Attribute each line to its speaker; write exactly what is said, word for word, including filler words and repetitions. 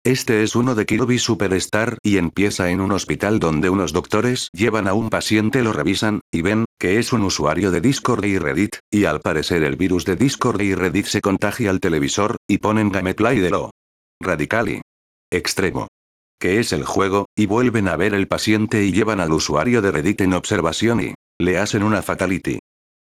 Speaker 1: Este es uno de Kirby Superstar y empieza en un hospital donde unos doctores llevan a un paciente, lo revisan, y ven, que es un usuario de Discord y Reddit, y al parecer el virus de Discord y Reddit se contagia al televisor, y ponen gameplay de lo radical y extremo que es el juego, y vuelven a ver el paciente y llevan al usuario de Reddit en observación y le hacen una fatality.